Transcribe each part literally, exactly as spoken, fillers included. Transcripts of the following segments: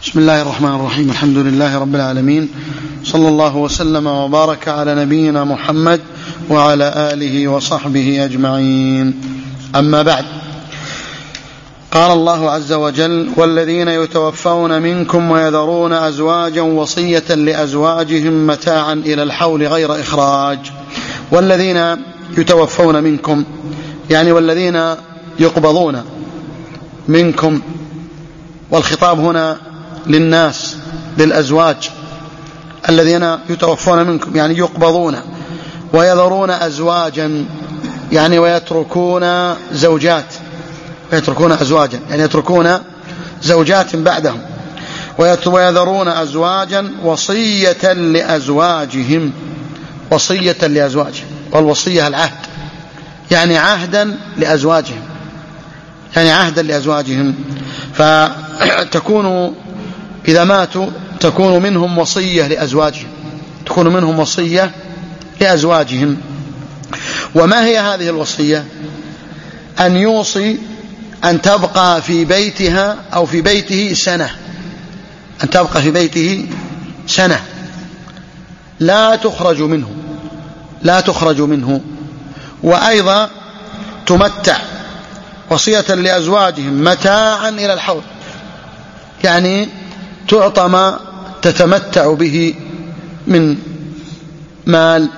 بسم الله الرحمن الرحيم. الحمد لله رب العالمين، صلى الله وسلم وبارك على نبينا محمد وعلى آله وصحبه أجمعين. أما بعد، قال الله عز وجل: والذين يتوفون منكم ويذرون أزواجا وصية لأزواجهم متاعا إلى الحول غير إخراج. والذين يتوفون منكم يعني والذين يقبضون منكم، والخطاب هنا للناس، للأزواج الذين يتوفون منكم يعني يقبضون، ويذرون أزواجا يعني ويتركون زوجات، ويتركون أزواجا يعني يتركون زوجات بعدهم، ويذرون أزواجا وصية لأزواجهم، وصية لأزواجهم، والوصية العهد يعني عهدا لأزواجهم، يعني عهدا لأزواجهم. فتكون إذا ماتوا تكون منهم وصية لأزواجهم، تكون منهم وصية لأزواجهم. وما هي هذه الوصية؟ أن يوصي أن تبقى في بيتها أو في بيته سنة، أن تبقى في بيته سنة لا تخرج منه، لا تخرج منه. وأيضا تمتع، وصية لأزواجهم متاعا إلى الحول، يعني تعطى ما تتمتع به من مال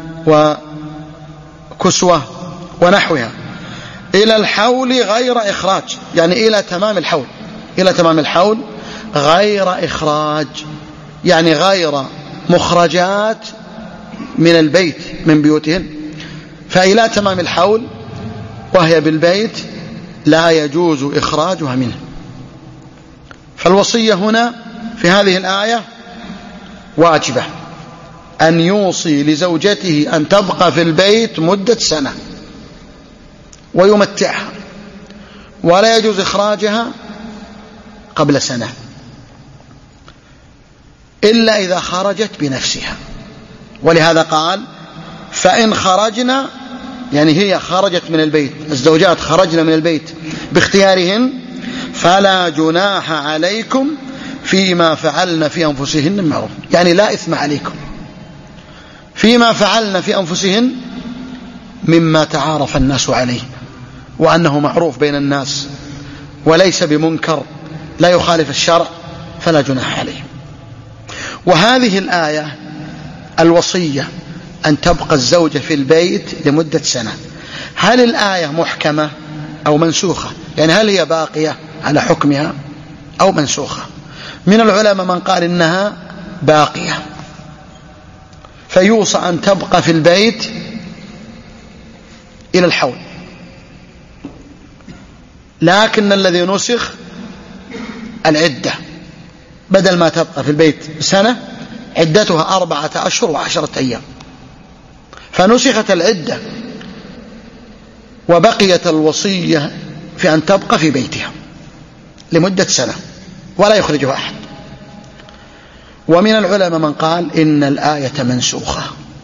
وكسوة ونحوها إلى الحول غير إخراج، يعني إلى تمام الحول، إلى تمام الحول غير إخراج، يعني غير مخرجات من البيت من بيوتهن، فإلى تمام الحول وهي بالبيت لا يجوز إخراجها منه. فالوصية هنا في هذه الآية واجبة، أن يوصي لزوجته أن تبقى في البيت مدة سنة ويمتعها، ولا يجوز إخراجها قبل سنة إلا إذا خرجت بنفسها. ولهذا قال: فإن خرجنا، يعني هي خرجت من البيت، الزوجات خرجن من البيت باختيارهن، فلا جناح عليكم فيما فعلن في أنفسهن معروف، يعني لا إثم عليكم فيما فعلن في أنفسهن مما تعارف الناس عليه، وأنه معروف بين الناس وليس بمنكر لا يخالف الشرع، فلا جناح عليه. وهذه الآية الوصية أن تبقى الزوجة في البيت لمدة سنة، هل الآية محكمة أو منسوخة؟ يعني هل هي باقية على حكمها أو منسوخة؟ من العلماء من قال إنها باقية، فيوصى أن تبقى في البيت إلى الحول، لكن الذي نسخ العدة، بدل ما تبقى في البيت سنة عدتها أربعة أشهر وعشرة أيام، فنسخت العدة وبقيت الوصية في أن تبقى في بيتها لمدة سنة ولا يخرجها أحد. ومن العلماء من قال إن الآية منسوخة،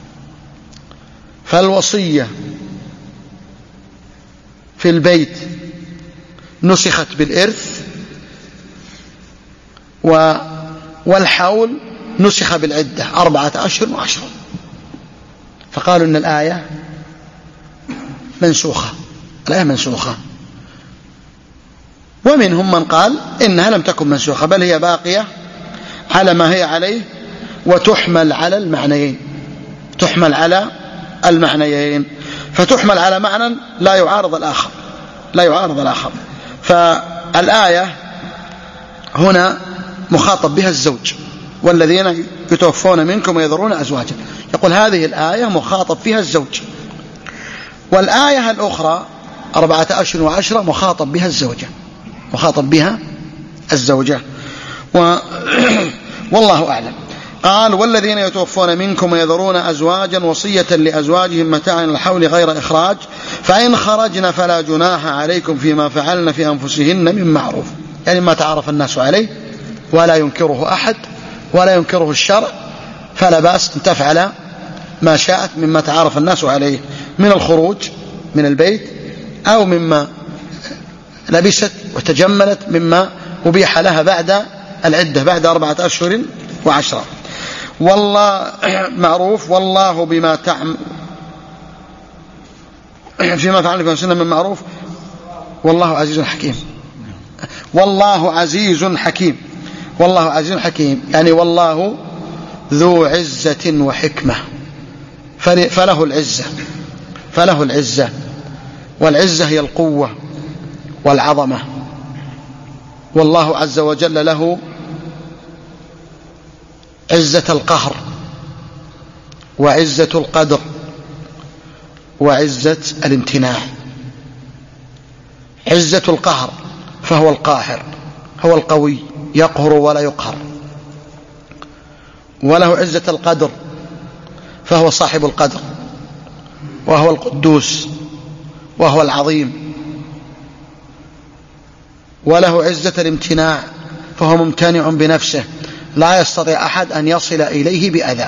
فالوصية في البيت نسخت بالإرث، والحول نسخ بالعدة أربعة أشهر وعشرة، فقالوا إن الآية منسوخة، الآية منسوخة. ومنهم من قال إنها لم تكن منسوخة، بل هي باقية على ما هي عليه، وتحمل على المعنيين، تحمل على المعنيين، فتحمل على معنى لا يعارض الآخر، لا يعارض الآخر. فالآية هنا مخاطب بها الزوج، والذين يتوفون منكم ويذرون أزواجا، يقول هذه الآية مخاطب فيها الزوج. والآية الأخرى أربعة أشهر وعشرة مخاطب بها الزوجة، مخاطب بها الزوجة. و... والله أعلم. قال: والذين يتوفون منكم ويذرون أزواجا وصية لأزواجهم متاعا إلى الحول غير إخراج، فإن خرجن فلا جناح عليكم فيما فعلن في أنفسهن من معروف، يعني ما تعرف الناس عليه ولا ينكره أحد ولا ينكره الشرع، فلا بأس أن تفعل ما شاءت مما تعرف الناس عليه من الخروج من البيت، أو مما لبست وتجملت مما أبيح لها بعد العدة بعد أربعة أشهر وعشرة. والله معروف والله بما تعمل فيما فعل في سنة من معروف والله عزيز حكيم. والله عزيز حكيم، والله عزيز حكيم يعني والله ذو عزة وحكمة، فله العزة، فله العزة، والعزة هي القوة والعظمة. والله عز وجل له عزة القهر وعزة القدر وعزة الامتناع. عزة القهر فهو القاهر، هو القوي يقهر ولا يقهر. وله عزة القدر فهو صاحب القدر وهو القدوس وهو العظيم. وله عزة الامتناع فهو ممتنع بنفسه، لا يستطيع أحد أن يصل إليه بأذى،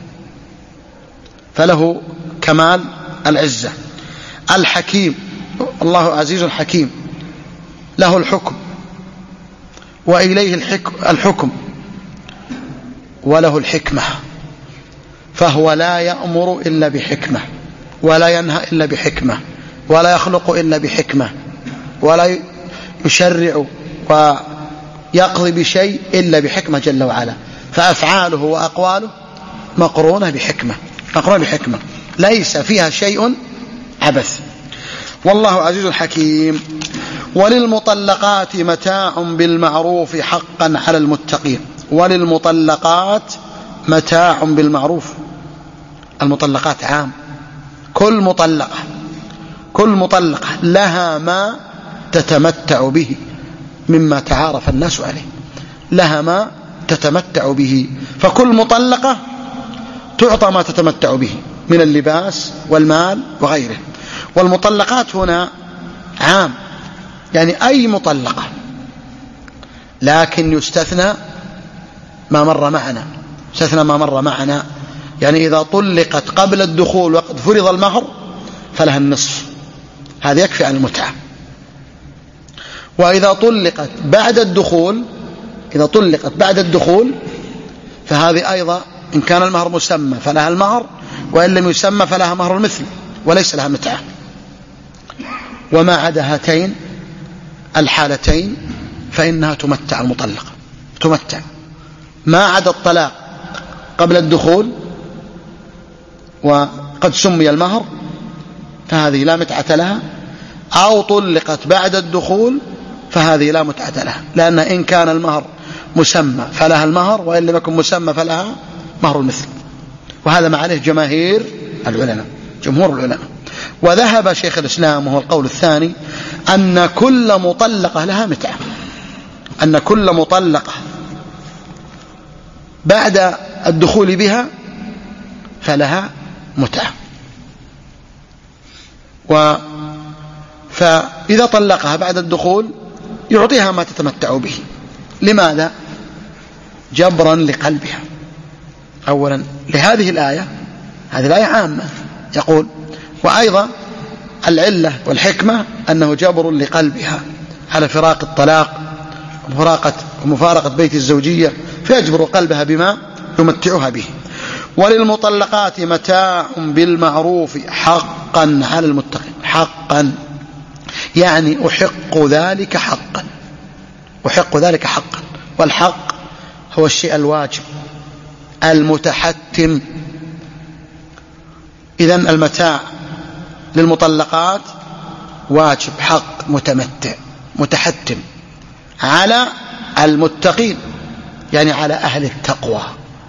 فله كمال العزة. الحكيم الله عزيز حكيم، له الحكم وإليه الحكم، وله الحكمة فهو لا يأمر إلا بحكمة ولا ينهى إلا بحكمة ولا يخلق إلا بحكمة ولا يشرع ويقضي بشيء إلا بحكمة جل وعلا. فأفعاله وأقواله مقرونة بحكمة، مقرونة بحكمة ليس فيها شيء عبث. والله عزيز حكيم. وللمطلقات متاع بالمعروف حقا على المتقين. وللمطلقات متاع بالمعروف. المطلقات عام، كل مطلقة كل مطلقة لها ما تتمتع به مما تعارف الناس عليه، لها ما تتمتع به. فكل مطلقة تعطى ما تتمتع به من اللباس والمال وغيره. والمطلقات هنا عام يعني أي مطلقة، لكن يستثنى ما مر معنا، يستثنى ما مر معنا يعني إذا طلقت قبل الدخول وقد فرض المهر فلها النصف، هذا يكفي عن المتعة. وإذا طلقت بعد الدخول، إذا طلقت بعد الدخول فهذه أيضا إن كان المهر مسمى فلها المهر، وإن لم يسمى فلها مهر المثل وليس لها متعة. وما عدا هاتين الحالتين فإنها تمتع المطلقة، تمتع. ما عدا الطلاق قبل الدخول وقد سمي المهر فهذه لا متعة لها، أو طلقت بعد الدخول فهذه لا متعة لها، لأن إن كان المهر مسمى فلها المهر، وإن لم يكن مسمى فلها مهر المثل. وهذا ما عليه جماهير العلماء، جمهور العلماء. وذهب شيخ الإسلام وهو القول الثاني أن كل مطلقة لها متعة، أن كل مطلقة بعد الدخول بها فلها متعة. و فإذا طلقها بعد الدخول يعطيها ما تتمتع به. لماذا؟ جبرا لقلبها. أولا لهذه الآية، هذه الآية عامة يقول، وأيضا العلة والحكمة أنه جبر لقلبها على فراق الطلاق ومفارقة بيت الزوجية، فيجبر قلبها بما يمتعها به. وللمطلقات متاع بالمعروف حقا على المتقين. حقا يعني أحق ذلك حقا، أحق ذلك حقا. والحق هو الشيء الواجب المتحتم. إذن المتاع للمطلقات واجب حق متمتع متحتم على المتقين، يعني على أهل التقوى.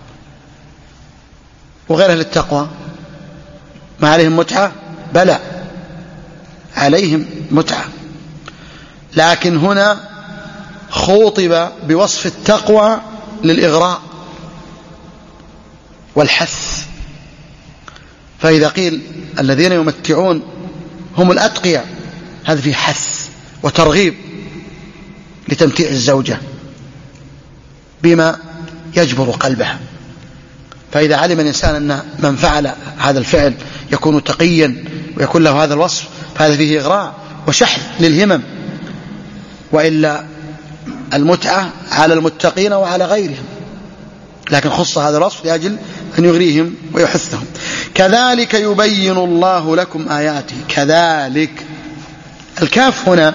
وغير أهل التقوى ما عليهم متعة؟ بلى عليهم متعة، لكن هنا خوطب بوصف التقوى للإغراء والحث. فإذا قيل الذين يمتعون هم الأتقياء، هذا فيه حث وترغيب لتمتيع الزوجة بما يجبر قلبها. فإذا علم الإنسان أن من فعل هذا الفعل يكون تقيا ويكون له هذا الوصف، فهذا فيه إغراء وشحذ للهمم، وإلا المتعة على المتقين وعلى غيرهم، لكن خص هذا الوصف لأجل أن يغريهم ويحثهم. كذلك يبين الله لكم آياته. كذلك، الكاف هنا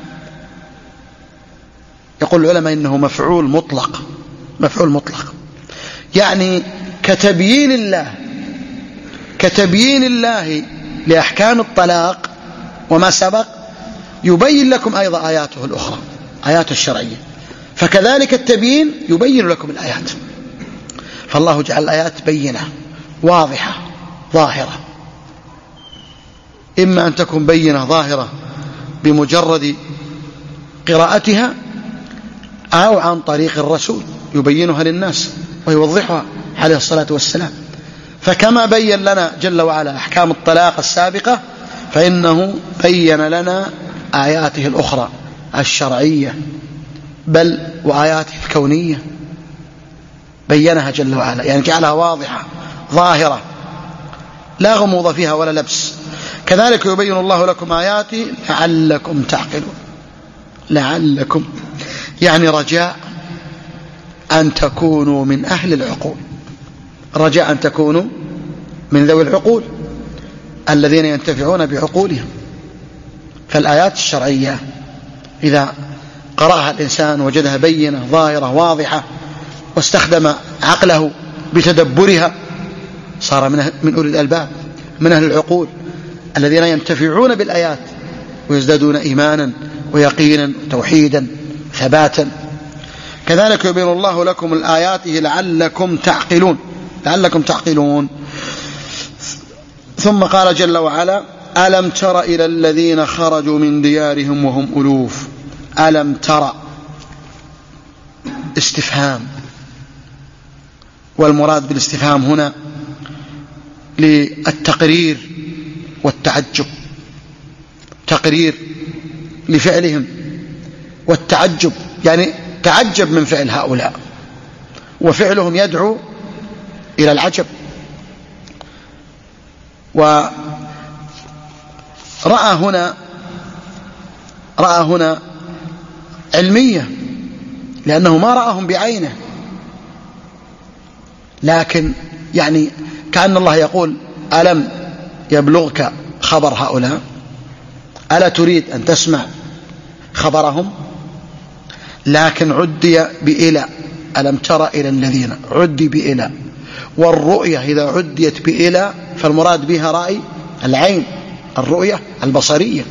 يقول العلماء إنه مفعول مطلق، مفعول مطلق، يعني كتبيين الله كتبيين الله لأحكام الطلاق وما سبق يبين لكم أيضا آياته الأخرى، آياته الشرعية. فكذلك التبيين يبين لكم الآيات، فالله جعل الآيات بينة واضحة ظاهرة، إما أن تكون بينة ظاهرة بمجرد قراءتها، أو عن طريق الرسول يبينها للناس ويوضحها عليه الصلاة والسلام. فكما بين لنا جل وعلا أحكام الطلاق السابقة، فإنه بين لنا آياته الأخرى الشرعية، بل وآياته الكونية بينها جل وعلا، يعني جعلها واضحة ظاهرة لا غموض فيها ولا لبس. كذلك يبين الله لكم آياته لعلكم تعقلون. لعلكم يعني رجاء أن تكونوا من أهل العقول، رجاء أن تكونوا من ذوي العقول الذين ينتفعون بعقولهم. فالآيات الشرعية إذا قرأها الإنسان وجدها بينة ظاهرة واضحة واستخدم عقله بتدبرها، صار من أولي الألباب، من أهل العقول الذين ينتفعون بالآيات ويزدادون إيمانا ويقينا وتوحيدا ثباتا. كذلك يبين الله لكم الآيات لعلكم تعقلون، لعلكم تعقلون. ثم قال جل وعلا: ألم تر إلى الذين خرجوا من ديارهم وهم ألوف. ألم تر استفهام، والمراد بالاستفهام هنا للتقرير والتعجب، تقرير لفعلهم والتعجب، يعني تعجب من فعل هؤلاء، وفعلهم يدعو إلى العجب. ورأى هنا رأى هنا علمية، لأنه ما رأهم بعينه، لكن يعني كأن الله يقول: ألم يبلغك خبر هؤلاء؟ ألا تريد أن تسمع خبرهم؟ لكن عدي بإلى، ألم تر إلى الذين، عدي بإلى. والرؤية إذا عديت بإلى فالمراد بها رأي العين، الرؤية البصرية.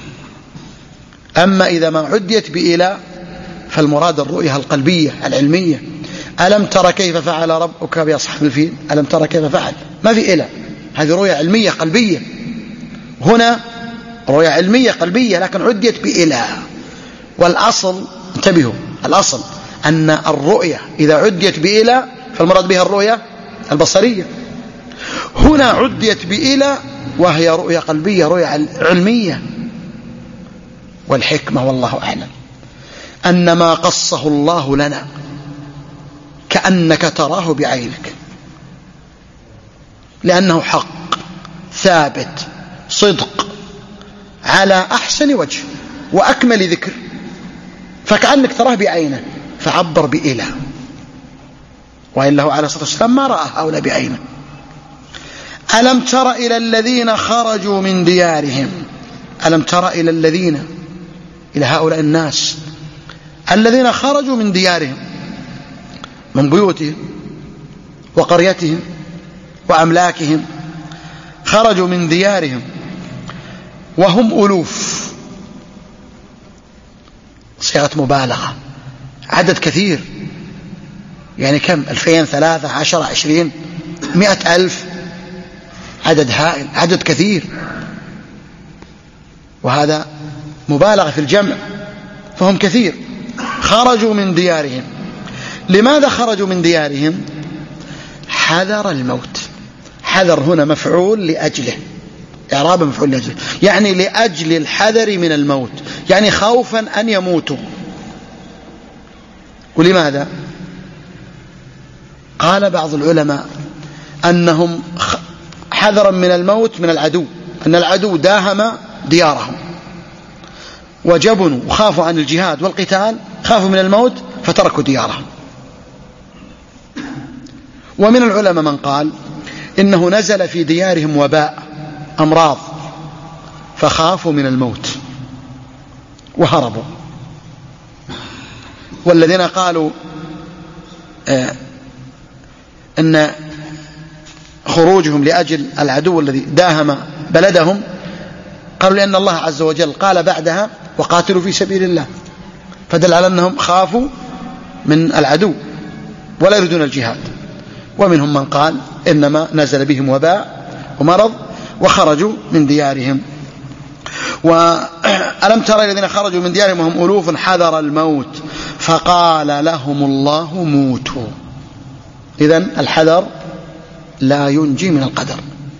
أما إذا ما عديت بإلى فالمراد الرؤية القلبية العلمية. ألم تر كيف فعل ربك بأصحاب الفيل؟ ألم تر كيف فعل، ما في إلى، هذه رؤية علمية قلبية. هنا رؤية علمية قلبية لكن عديت بإلى. والأصل، انتبهوا، الأصل أن الرؤية إذا عديت بإلى فالمراد بها الرؤية البصرية. هنا عديت بإلى وهي رؤية قلبية، رؤية علمية. والحكمة والله أعلم أن ما قصه الله لنا كأنك تراه بعينك، لأنه حق ثابت صدق على أحسن وجه وأكمل ذكر، فكأنك تراه بعينه فعبر بإله، وإلا هو عليه الصلاة والسلام ما رأى هؤلاء بعينه. ألم تر إلى الذين خرجوا من ديارهم. ألم تر إلى الذين، إلى هؤلاء الناس الذين خرجوا من ديارهم، من بيوتهم وقريتهم وأملاكهم، خرجوا من ديارهم وهم ألوف، صيغة مبالغة، عدد كثير، يعني كم؟ ألفين، ثلاثة، عشرة، عشرين، مئة ألف، عدد هائل، عدد كثير، وهذا مبالغة في الجمع، فهم كثير. خرجوا من ديارهم. لماذا خرجوا من ديارهم؟ حذر الموت. حذر هنا مفعول لأجله، إعراب مفعول لأجله، يعني لأجل الحذر من الموت، يعني خوفا أن يموتوا. ولماذا؟ قال بعض العلماء أنهم حذرا من الموت من العدو، أن العدو داهم ديارهم وجبنوا وخافوا عن الجهاد والقتال خافوا من الموت فتركوا ديارهم. ومن العلماء من قال إنه نزل في ديارهم وباء، أمراض، فخافوا من الموت وهربوا. والذين قالوا آه أن خروجهم لأجل العدو الذي داهم بلدهم قالوا لأن الله عز وجل قال بعدها وقاتلوا في سبيل الله، فدل على أنهم خافوا من العدو ولا يريدون الجهاد. ومنهم من قال إنما نزل بهم وباء ومرض وخرجوا من ديارهم. وألم ترى الذين خرجوا من ديارهم وهم ألوف حذر الموت فقال لهم الله موتوا. إذن الحذر لا ينجي من القدر.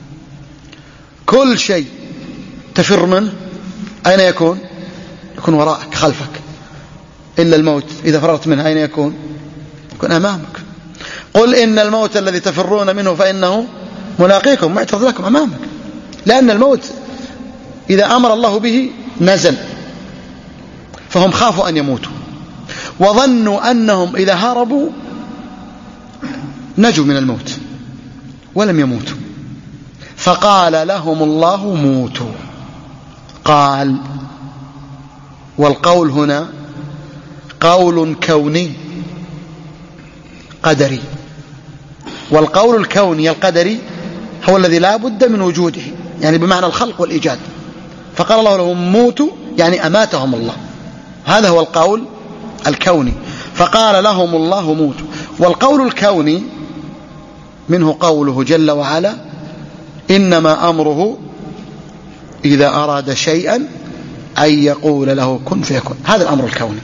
كل شيء تفر منه أين يكون؟ يكون وراءك خلفك، إلا الموت إذا فررت منه أين يكون؟ يكون أمامك. قل إن الموت الذي تفرون منه فإنه ملاقيكم، معترض لكم أمامك، لأن الموت إذا أمر الله به نزل، فهم خافوا أن يموتوا وظنوا أنهم إذا هربوا نجوا من الموت ولم يموتوا، فقال لهم الله موتوا. قال، والقول هنا قول كوني قدري، والقول الكوني القدري هو الذي لا بد من وجوده، يعني بمعنى الخلق والإيجاد. فقال الله لهم موتوا يعني أماتهم الله، هذا هو القول الكوني. فقال لهم الله موتوا. والقول الكوني منه قوله جل وعلا إنما أمره إذا أراد شيئا أن يقول له كن فيكون، هذا الأمر الكوني.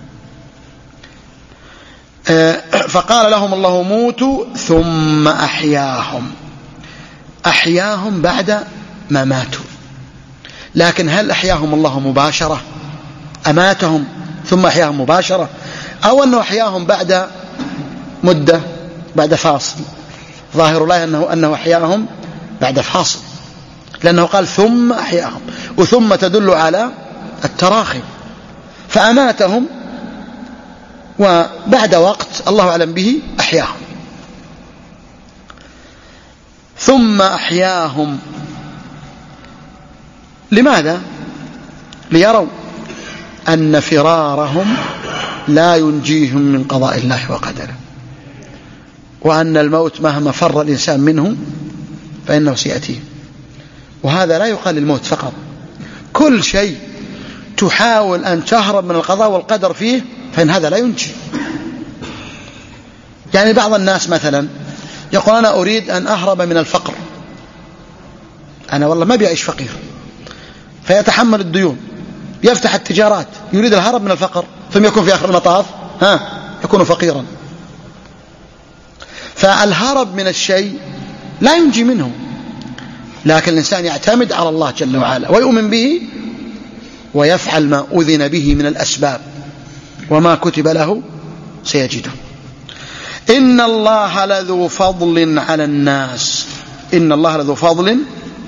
فقال لهم الله موتوا ثم أحياهم، أحياهم بعد ما ماتوا. لكن هل أحياهم الله مباشرة؟ أماتهم ثم أحياهم مباشرة، أو أنه أحياهم بعد مدة، بعد فاصل؟ ظاهر الله أنه, أنه أحياهم بعد فاصل، لأنه قال ثم أحياهم، وثم تدل على التراخي، فأماتهم وبعد وقت الله أعلم به أحياهم. ثم أحياهم لماذا؟ ليروا أن فرارهم لا ينجيهم من قضاء الله وقدره، وأن الموت مهما فر الإنسان منه فإنه سيأتيه. وهذا لا يقال للموت فقط، كل شيء تحاول أن تهرب من القضاء والقدر فيه فإن هذا لا ينجي. يعني بعض الناس مثلا يقول أنا أريد أن أهرب من الفقر، أنا والله ما بيعيش فقير، فيتحمل الديون، يفتح التجارات، يريد الهرب من الفقر، ثم يكون في آخر المطاف ها يكون فقيرا. فالهرب من الشيء لا ينجي منه، لكن الإنسان يعتمد على الله جل وعلا ويؤمن به ويفعل ما أذن به من الأسباب، وما كتب له سيجده. إن الله لذو فضل على الناس، إن الله لذو فضل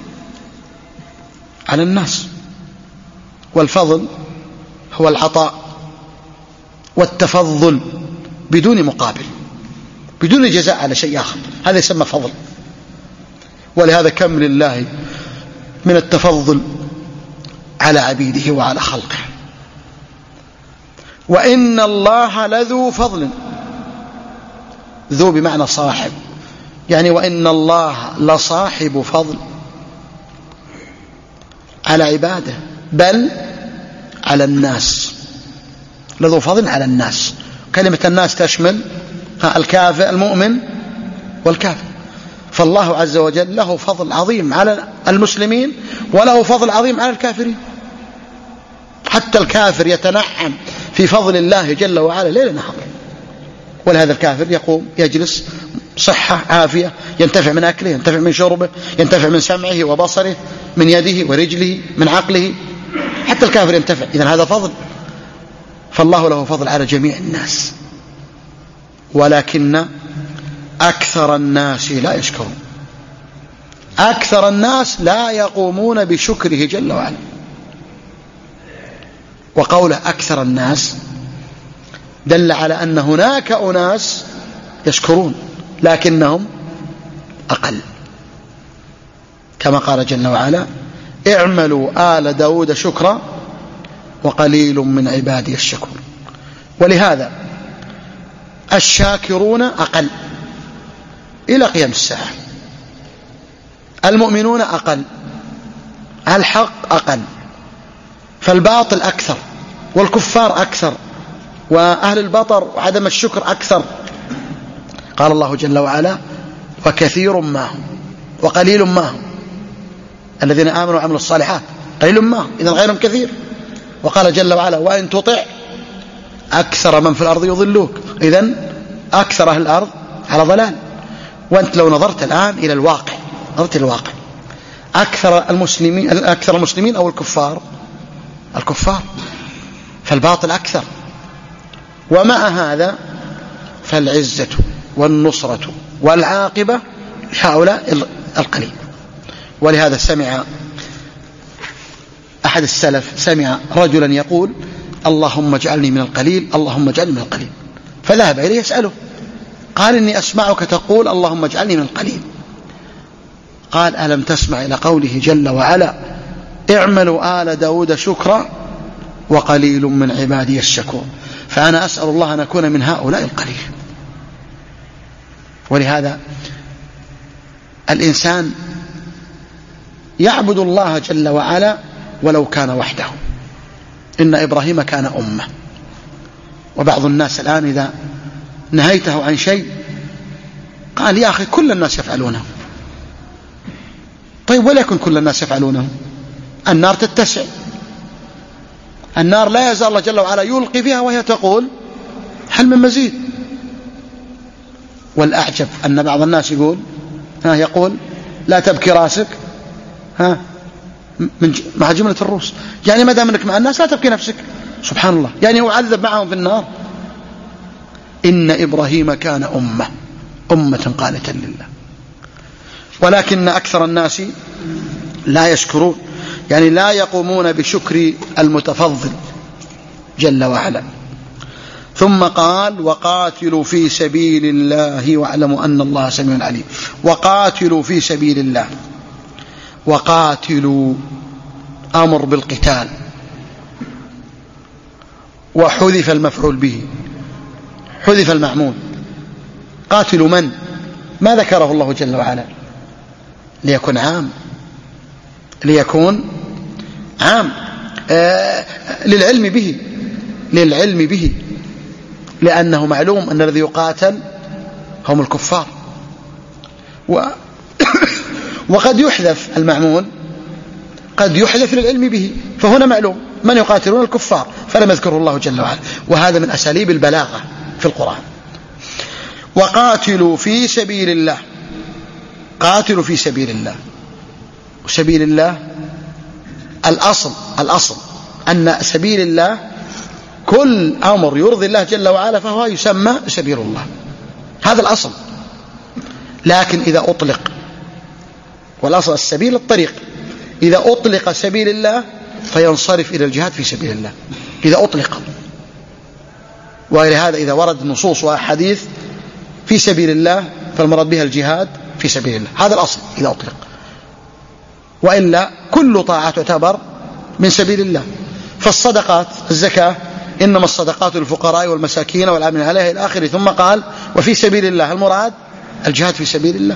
على الناس، والفضل هو العطاء والتفضل بدون مقابل، بدون جزاء على شيء آخر، هذا يسمى فضل. ولهذا كم لله من التفضل على عبيده وعلى خلقه. وإن الله لذو فضل، ذو بمعنى صاحب، يعني وإن الله لصاحب فضل على عباده، بل على الناس، لذو فضل على الناس. كلمة الناس تشمل الكافر المؤمن والكافر، فالله عز وجل له فضل عظيم على المسلمين وله فضل عظيم على الكافرين. حتى الكافر يتنعم في فضل الله جل وعلا ليل نهار، ولهذا الكافر يقوم يجلس صحة عافية، ينتفع من أكله، ينتفع من شربه، ينتفع من سمعه وبصره، من يده ورجله، من عقله، حتى الكافر ينتفع. إذن هذا فضل، فالله له فضل على جميع الناس، ولكن أكثر الناس لا يشكرون، أكثر الناس لا يقومون بشكره جل وعلا. وقوله أكثر الناس دل على أن هناك أناس يشكرون لكنهم أقل، كما قال جل وعلا: اعملوا آل داود شكرا وقليل من عبادي الشكور. ولهذا الشاكرون أقل إلى قيام الساعة، المؤمنون أقل، الحق أقل، فالباطل أكثر، والكفار أكثر، وأهل البطر وعدم الشكر أكثر. قال الله جل وعلا: وكثير ما هم وقليل ما هم، الذين آمنوا وعملوا الصالحات قليل ما هم، إذن غيرهم كثير. وقال جل وعلا: وإن تطع أكثر من في الأرض يضلوك، إذن أكثر أهل الأرض على ضلال. وأنت لو نظرت الآن إلى الواقع، نظرت إلى الواقع، أكثر المسلمين أكثر المسلمين أو الكفار؟ الكفار، فالباطل أكثر. ومع هذا فالعزة والنصرة والعاقبة لهؤلاء القليل. ولهذا سمع أحد السلف سمع رجلا يقول: اللهم اجعلني من القليل، اللهم اجعلني من القليل. فذهب إليه يسأله، قال: إني أسمعك تقول اللهم اجعلني من القليل. قال: ألم تسمع إلى قوله جل وعلا: اعملوا آل داود شكرا وقليل من عبادي الشكور. فأنا أسأل الله أن أكون من هؤلاء القليل. ولهذا الإنسان يعبد الله جل وعلا ولو كان وحده. إن إبراهيم كان أمة. وبعض الناس الآن إذا نهيته عن شيء قال: يا أخي كل الناس يفعلونه. طيب وليكن كل الناس يفعلونه، النار تتسع، النار لا يزال الله جل وعلا يلقي فيها وهي تقول: هل من مزيد؟ والأعجب أن بعض الناس يقول ها يقول لا تبكي راسك ها من مع جملة الروس، يعني ما دام انك مع الناس لا تبكي نفسك. سبحان الله، يعني هو عذب معهم في النار. إن إبراهيم كان أمة أمة قانتا لله. ولكن أكثر الناس لا يشكرون، يعني لا يقومون بشكر المتفضل جل وعلا. ثم قال: وقاتلوا في سبيل الله واعلموا أن الله سميع عليم. وقاتلوا في سبيل الله، وقاتلوا أمر بالقتال، وحذف المفعول به، حذف المعمول. قاتلوا من؟ ما ذكره الله جل وعلا ليكون عام، ليكون عام آه للعلم به، للعلم به، لأنه معلوم أن الذي يقاتل هم الكفار. و وقد يحذف المعمول، قد يحذف للعلم به، فهنا معلوم من يقاتلون الكفار فلم يذكره الله جل وعلا. وهذا من أساليب البلاغة في القرآن. وقاتلوا في سبيل الله، قاتلوا في سبيل الله. وسبيل الله الأصل الأصل أن سبيل الله كل أمر يرضي الله جل وعلا فهو يسمى سبيل الله، هذا الأصل. لكن إذا أطلق، والأصل السبيل الطريق، إذا أطلق سبيل الله فينصرف إلى الجهاد في سبيل الله إذا أطلق. ولهذا إذا ورد نصوص وحديث في سبيل الله فالمراد بها الجهاد في سبيل الله، هذا الأصل إذا أطلق. وإلا كل طاعة تعتبر من سبيل الله. فالصدقات، الزكاة، إنما الصدقات للفقراء والمساكين والعاملين عليها إلى آخره. ثم قال: وفي سبيل الله، المراد الجهاد في سبيل الله.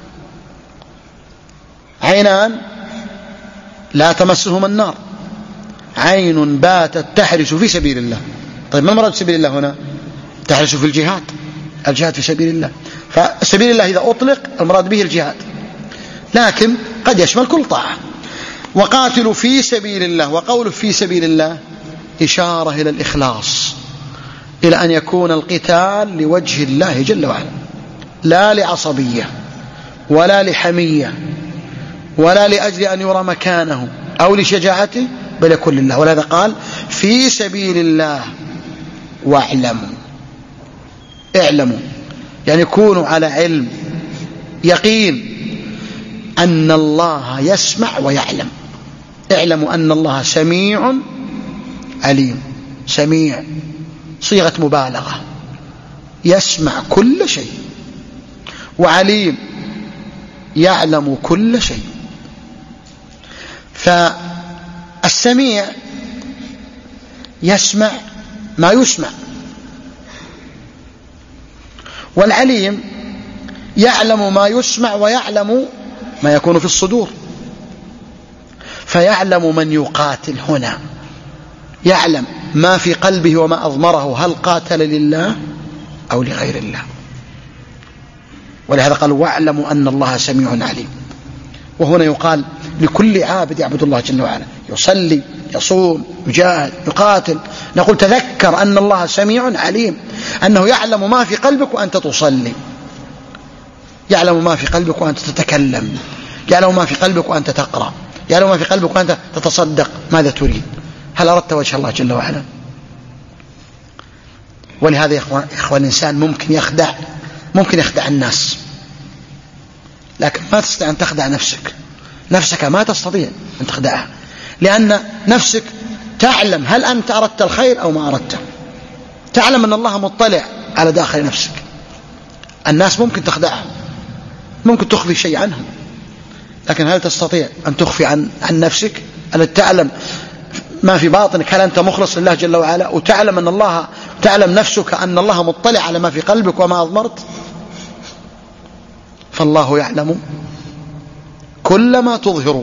عينان لا تمسهما النار، عين باتت تحرس في سبيل الله. طيب ما المراد سبيل الله هنا؟ تحرس في الجهاد، الجهاد في سبيل الله. فسبيل الله إذا أطلق المراد به الجهاد، لكن قد يشمل كل طاعة. وقاتلوا في سبيل الله، وقوله في سبيل الله إشارة إلى الإخلاص، إلى أن يكون القتال لوجه الله جل وعلا، لا لعصبية ولا لحمية ولا لأجل أن يرى مكانه أو لشجاعته، بل يكون لله. ولهذا قال: في سبيل الله واعلموا. اعلموا يعني كونوا على علم، يقين أن الله يسمع ويعلم. اعلموا أن الله سميع عليم، سميع صيغة مبالغة، يسمع كل شيء، وعليم يعلم كل شيء. فالسميع يسمع ما يسمع، والعليم يعلم ما يسمع ويعلم ما يكون في الصدور، فيعلم من يقاتل هنا، يعلم ما في قلبه وما أضمره، هل قاتل لله أو لغير الله. ولهذا قال واعلموا أن الله سميع عليم. وهنا يقال لكل عابد يعبد الله جل وعلا، يصلي يصوم يجاهد يقاتل، نقول تذكر أن الله سميع عليم، أنه يعلم ما في قلبك وأنت تصلي، يعلم ما في قلبك وأنت تتكلم، يعلم ما في قلبك وأنت تقرأ، يعلم ما في قلبك وأنت تتصدق. ماذا تريد؟ هل أردت وجه الله جل وعلا؟ ولهذا يا إخوان الإنسان ممكن يخدع ممكن يخدع الناس، لكن ما تستطيع أن تخدع نفسك. نفسك ما تستطيع أن تخدعها، لأن نفسك تعلم هل أنت أردت الخير أو ما أردته، تعلم أن الله مطلع على داخل نفسك. الناس ممكن تخدعها، ممكن تخفي شيء عنهم، لكن هل تستطيع أن تخفي عن, عن نفسك؟ أن تعلم ما في باطنك، هل أنت مخلص لله جل وعلا، وتعلم أن الله تعلم نفسك أن الله مطلع على ما في قلبك وما أضمرت. فالله يعلم كل ما تظهر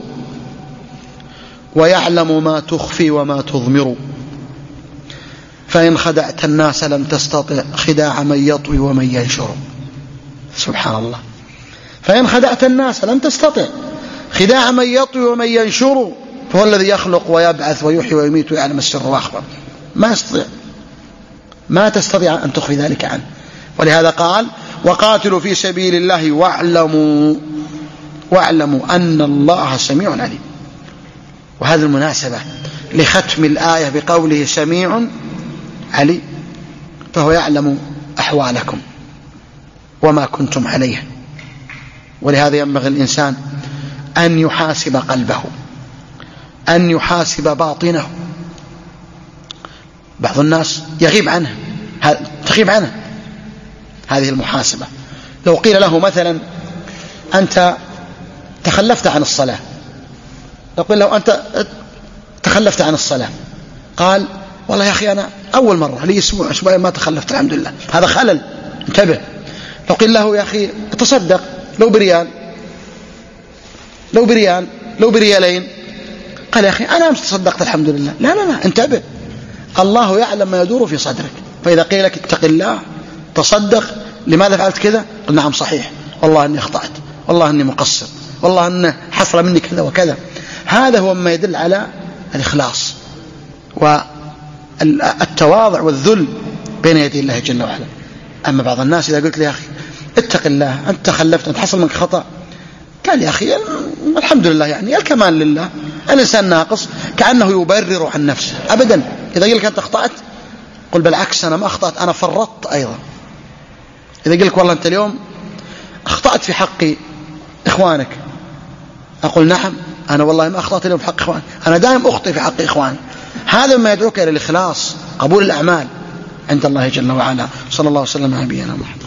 ويعلم ما تخفي وما تضمر، فإن خدعت الناس لم تستطع خداع من يطوي ومن ينشر. سبحان الله. فإن خدعت الناس لم تستطع خداع من يطوي ومن ينشر، فهو الذي يخلق ويبعث ويحيي ويميت ويعلم السر وأخبر. ما يستطيع، ما تستطيع أن تخفي ذلك عنه. ولهذا قال وقاتلوا في سبيل الله واعلموا واعلموا أن الله سميع عليم. وهذه المناسبة لختم الآية بقوله سميع عليم، فهو يعلم أحوالكم وما كنتم عليه. ولهذا ينبغي الإنسان أن يحاسب قلبه، أن يحاسب باطنه. بعض الناس يغيب عنه تغيب عنه هذه المحاسبة. لو قيل له مثلا أنت تخلفت عن الصلاة، لو قيل له أنت تخلفت عن الصلاة، قال والله يا أخي أنا أول مرة لي أسبوع أسبوعين ما تخلفت الحمد لله، هذا خلل، انتبه. لو قيل له يا أخي تصدق لو بريال لو بريال لو بريالين، قال يا أخي أنا أمس تصدقت الحمد لله، لا لا لا انتبه، الله يعلم ما يدور في صدرك. فإذا قيل لك اتق الله تصدق، لماذا فعلت كذا؟ قل نعم صحيح، والله أني أخطأت، والله أني مقصر، والله أني حصل مني كذا وكذا. هذا هو ما يدل على الإخلاص والتواضع والذل بين يدي الله جل وعلا. أما بعض الناس إذا قلت لي يا أخي اتق الله أنت تخلفت أنت حصل منك خطأ، قال يا أخي الحمد لله، يعني الكمال لله، الإنسان ناقص، كأنه يبرر عن نفسه. أبدا، إذا قل لك أنت أخطأت قل بالعكس أنا ما أخطأت، أنا فرطت أيضا. إذا قل لك والله أنت اليوم أخطأت في حق إخوانك، أقول نعم أنا والله ما أخطأت اليوم في حق إخواني، أنا دائم أخطئ في حق إخواني. هذا ما يدعوك إلى الإخلاص، قبول الأعمال عند الله جل وعلا. صلى الله وسلم على نبينا محمد.